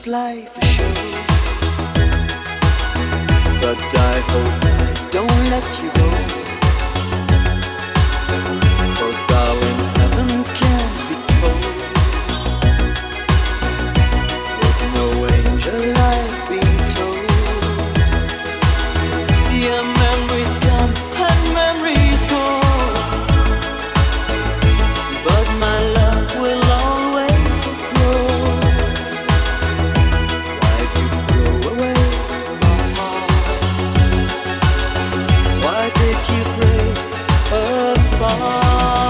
this life a show. But I hold tight, don't let you go. 'Cause darling, heaven can't be cold. With no angel life being told. Yeah, memories come and memories go. But my love will always grow. Why'd you throw away my heart? Why did you break apart?